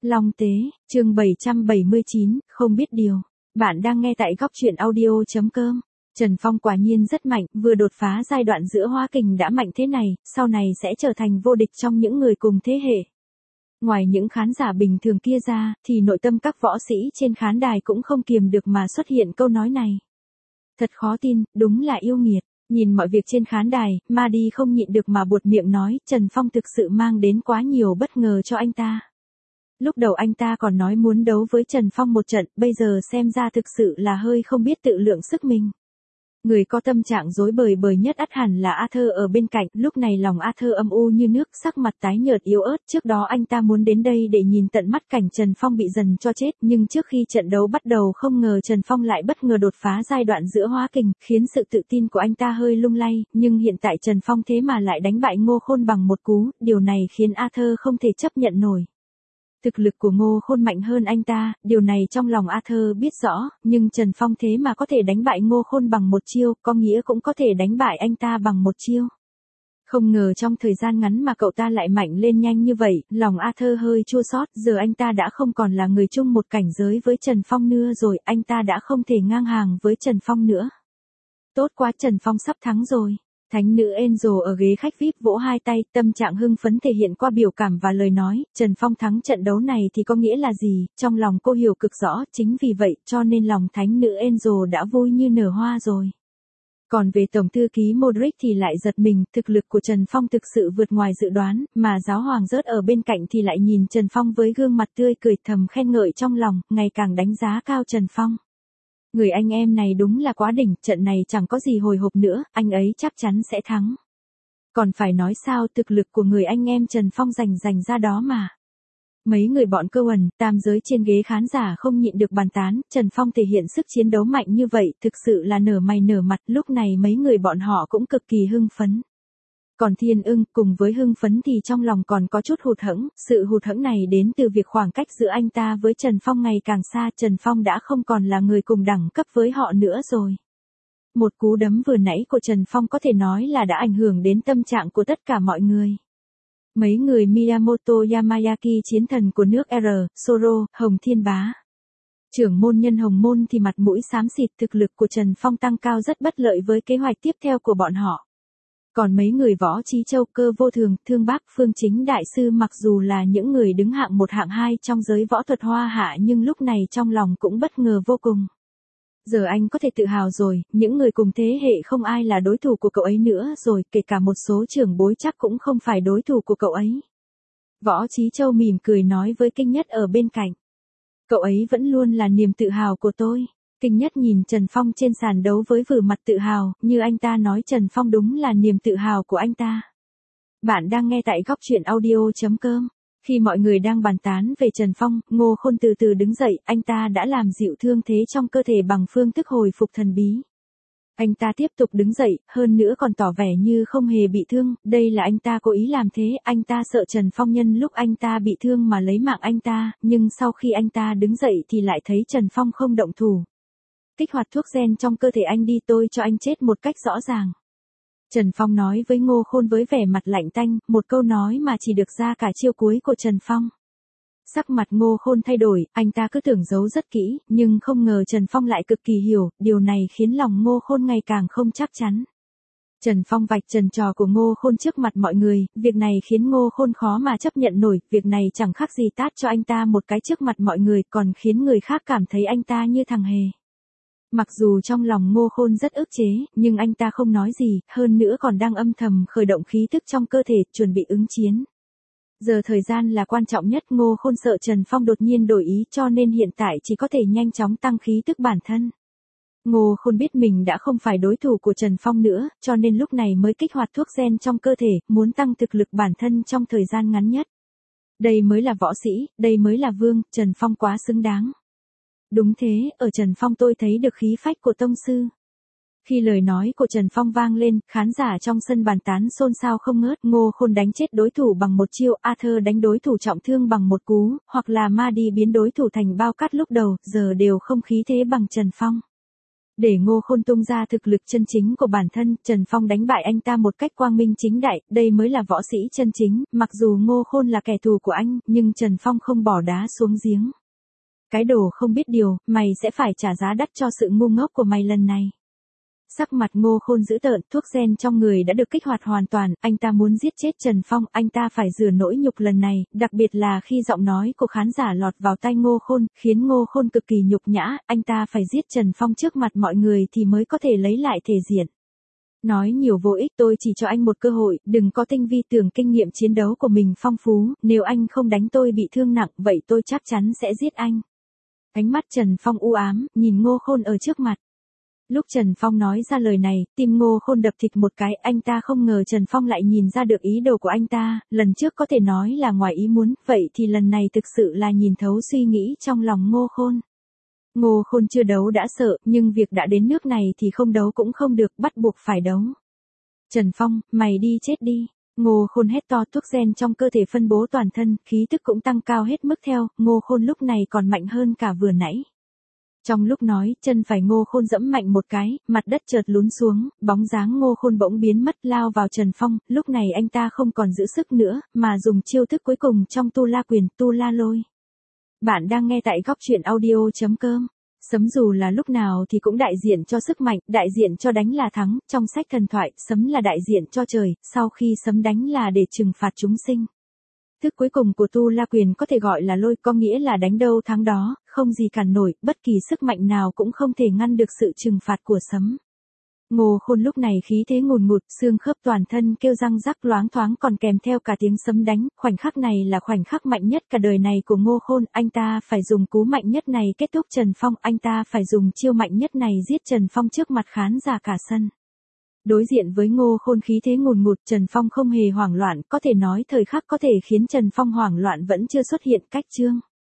Long Tế, chương 779, không biết điều. Bạn đang nghe tại góc truyện audio.com. Trần Phong quả nhiên rất mạnh, vừa đột phá giai đoạn giữa hóa kình đã mạnh thế này, sau này sẽ trở thành vô địch trong những người cùng thế hệ. Ngoài những khán giả bình thường kia ra, thì nội tâm các võ sĩ trên khán đài cũng không kiềm được mà xuất hiện câu nói này. Thật khó tin, đúng là yêu nghiệt. Nhìn mọi việc trên khán đài, Madi không nhịn được mà buột miệng nói, Trần Phong thực sự mang đến quá nhiều bất ngờ cho anh ta. Lúc đầu anh ta còn nói muốn đấu với Trần Phong một trận, bây giờ xem ra thực sự là hơi không biết tự lượng sức mình. Người có tâm trạng rối bời nhất ắt hẳn là Arthur ở bên cạnh, lúc này lòng Arthur âm u như nước, sắc mặt tái nhợt yếu ớt, trước đó anh ta muốn đến đây để nhìn tận mắt cảnh Trần Phong bị dần cho chết, nhưng trước khi trận đấu bắt đầu không ngờ Trần Phong lại bất ngờ đột phá giai đoạn giữa hóa kình, khiến sự tự tin của anh ta hơi lung lay, nhưng hiện tại Trần Phong thế mà lại đánh bại Ngô Khôn bằng một cú, điều này khiến Arthur không thể chấp nhận nổi. Thực lực của Ngô Khôn mạnh hơn anh ta, điều này trong lòng Arthur biết rõ, nhưng Trần Phong thế mà có thể đánh bại Ngô Khôn bằng một chiêu, có nghĩa cũng có thể đánh bại anh ta bằng một chiêu. Không ngờ trong thời gian ngắn mà cậu ta lại mạnh lên nhanh như vậy, lòng Arthur hơi chua xót, giờ anh ta đã không còn là người chung một cảnh giới với Trần Phong nữa rồi, anh ta đã không thể ngang hàng với Trần Phong nữa. Tốt quá, Trần Phong sắp thắng rồi. Thánh nữ Angel ở ghế khách VIP vỗ hai tay, tâm trạng hưng phấn thể hiện qua biểu cảm và lời nói, Trần Phong thắng trận đấu này thì có nghĩa là gì, trong lòng cô hiểu cực rõ, chính vì vậy, cho nên lòng thánh nữ Angel đã vui như nở hoa rồi. Còn về tổng thư ký Modric thì lại giật mình, thực lực của Trần Phong thực sự vượt ngoài dự đoán, mà giáo hoàng rớt ở bên cạnh thì lại nhìn Trần Phong với gương mặt tươi cười thầm khen ngợi trong lòng, ngày càng đánh giá cao Trần Phong. Người anh em này đúng là quá đỉnh, trận này chẳng có gì hồi hộp nữa, anh ấy chắc chắn sẽ thắng. Còn phải nói sao, thực lực của người anh em Trần Phong rành ra đó mà. Mấy người bọn Cohen, tam giới trên ghế khán giả không nhịn được bàn tán, Trần Phong thể hiện sức chiến đấu mạnh như vậy, thực sự là nở mày nở mặt, lúc này mấy người bọn họ cũng cực kỳ hưng phấn. Còn Thiên Ưng, cùng với hưng phấn thì trong lòng còn có chút hụt hẫng, sự hụt hẫng này đến từ việc khoảng cách giữa anh ta với Trần Phong ngày càng xa, Trần Phong đã không còn là người cùng đẳng cấp với họ nữa rồi. Một cú đấm vừa nãy của Trần Phong có thể nói là đã ảnh hưởng đến tâm trạng của tất cả mọi người. Mấy người Miyamoto Yamayaki chiến thần của nước R, Soro, Hồng Thiên Bá. Trưởng môn nhân Hồng Môn thì mặt mũi xám xịt, thực lực của Trần Phong tăng cao rất bất lợi với kế hoạch tiếp theo của bọn họ. Còn mấy người Võ Trí Châu, Cơ Vô Thường, Thương Bác, Phương Chính Đại Sư mặc dù là những người đứng hạng 1 hạng 2 trong giới võ thuật hoa hạ nhưng lúc này trong lòng cũng bất ngờ vô cùng. Giờ anh có thể tự hào rồi, những người cùng thế hệ không ai là đối thủ của cậu ấy nữa rồi, kể cả một số trưởng bối chắc cũng không phải đối thủ của cậu ấy. Võ Trí Châu mỉm cười nói với Kinh Nhất ở bên cạnh. Cậu ấy vẫn luôn là niềm tự hào của tôi. Kinh Nhất nhìn Trần Phong trên sàn đấu với vẻ mặt tự hào, như anh ta nói Trần Phong đúng là niềm tự hào của anh ta. Bạn đang nghe tại góc truyện audio.com. Khi mọi người đang bàn tán về Trần Phong, Ngô Khôn từ từ đứng dậy, anh ta đã làm dịu thương thế trong cơ thể bằng phương thức hồi phục thần bí. Anh ta tiếp tục đứng dậy, hơn nữa còn tỏ vẻ như không hề bị thương, đây là anh ta cố ý làm thế, anh ta sợ Trần Phong nhân lúc anh ta bị thương mà lấy mạng anh ta, nhưng sau khi anh ta đứng dậy thì lại thấy Trần Phong không động thủ. Kích hoạt thuốc gen trong cơ thể anh đi, tôi cho anh chết một cách rõ ràng. Trần Phong nói với Ngô Khôn với vẻ mặt lạnh tanh, một câu nói mà chỉ được ra cả chiêu cuối của Trần Phong. Sắc mặt Ngô Khôn thay đổi, anh ta cứ tưởng giấu rất kỹ, nhưng không ngờ Trần Phong lại cực kỳ hiểu, điều này khiến lòng Ngô Khôn ngày càng không chắc chắn. Trần Phong vạch trần trò của Ngô Khôn trước mặt mọi người, việc này khiến Ngô Khôn khó mà chấp nhận nổi, việc này chẳng khác gì tát cho anh ta một cái trước mặt mọi người, còn khiến người khác cảm thấy anh ta như thằng hề. Mặc dù trong lòng Ngô Khôn rất ức chế, nhưng anh ta không nói gì, hơn nữa còn đang âm thầm khởi động khí tức trong cơ thể, chuẩn bị ứng chiến. Giờ thời gian là quan trọng nhất, Ngô Khôn sợ Trần Phong đột nhiên đổi ý cho nên hiện tại chỉ có thể nhanh chóng tăng khí tức bản thân. Ngô Khôn biết mình đã không phải đối thủ của Trần Phong nữa, cho nên lúc này mới kích hoạt thuốc gen trong cơ thể, muốn tăng thực lực bản thân trong thời gian ngắn nhất. Đây mới là võ sĩ, đây mới là vương, Trần Phong quá xứng đáng. Đúng thế, ở Trần Phong tôi thấy được khí phách của tông sư. Khi lời nói của Trần Phong vang lên, khán giả trong sân bàn tán xôn xao không ngớt, Ngô Khôn đánh chết đối thủ bằng một chiêu, Arthur đánh đối thủ trọng thương bằng một cú, hoặc là Madi biến đối thủ thành bao cát lúc đầu, giờ đều không khí thế bằng Trần Phong. Để Ngô Khôn tung ra thực lực chân chính của bản thân, Trần Phong đánh bại anh ta một cách quang minh chính đại, đây mới là võ sĩ chân chính, mặc dù Ngô Khôn là kẻ thù của anh, nhưng Trần Phong không bỏ đá xuống giếng. Cái đồ không biết điều, mày sẽ phải trả giá đắt cho sự ngu ngốc của mày lần này. Sắc mặt Ngô Khôn dữ tợn, thuốc gen trong người đã được kích hoạt hoàn toàn, anh ta muốn giết chết Trần Phong, anh ta phải rửa nỗi nhục lần này, đặc biệt là khi giọng nói của khán giả lọt vào tai Ngô Khôn, khiến Ngô Khôn cực kỳ nhục nhã, anh ta phải giết Trần Phong trước mặt mọi người thì mới có thể lấy lại thể diện. Nói nhiều vô ích, tôi chỉ cho anh một cơ hội, đừng có tinh vi tưởng kinh nghiệm chiến đấu của mình phong phú, nếu anh không đánh tôi bị thương nặng, vậy tôi chắc chắn sẽ giết anh. Ánh mắt Trần Phong u ám, nhìn Ngô Khôn ở trước mặt. Lúc Trần Phong nói ra lời này, tim Ngô Khôn đập thịt một cái, anh ta không ngờ Trần Phong lại nhìn ra được ý đồ của anh ta, lần trước có thể nói là ngoài ý muốn, vậy thì lần này thực sự là nhìn thấu suy nghĩ trong lòng Ngô Khôn. Ngô Khôn chưa đấu đã sợ, nhưng việc đã đến nước này thì không đấu cũng không được, bắt buộc phải đấu. Trần Phong, mày đi chết đi. Ngô Khôn hét to, thuốc gen trong cơ thể phân bố toàn thân, khí tức cũng tăng cao hết mức theo, Ngô Khôn lúc này còn mạnh hơn cả vừa nãy. Trong lúc nói, chân phải Ngô Khôn giẫm mạnh một cái, mặt đất chợt lún xuống, bóng dáng Ngô Khôn bỗng biến mất lao vào Trần Phong, lúc này anh ta không còn giữ sức nữa, mà dùng chiêu thức cuối cùng trong Tu La Quyền, Tu La Lôi. Bạn đang nghe tại góc truyện audio.com. Sấm dù là lúc nào thì cũng đại diện cho sức mạnh, đại diện cho đánh là thắng, trong sách thần thoại, sấm là đại diện cho trời, sau khi sấm đánh là để trừng phạt chúng sinh. Thức cuối cùng của Tu La Quyền có thể gọi là lôi, có nghĩa là đánh đâu thắng đó, không gì cản nổi, bất kỳ sức mạnh nào cũng không thể ngăn được sự trừng phạt của sấm. Ngô Khôn lúc này khí thế ngùn ngụt, xương khớp toàn thân kêu răng rắc loáng thoáng còn kèm theo cả tiếng sấm đánh, khoảnh khắc này là khoảnh khắc mạnh nhất cả đời này của Ngô Khôn, anh ta phải dùng cú mạnh nhất này kết thúc Trần Phong, anh ta phải dùng chiêu mạnh nhất này giết Trần Phong trước mặt khán giả cả sân. Đối diện với Ngô Khôn khí thế ngùn ngụt, Trần Phong không hề hoảng loạn, có thể nói thời khắc có thể khiến Trần Phong hoảng loạn vẫn chưa xuất hiện, cách chương.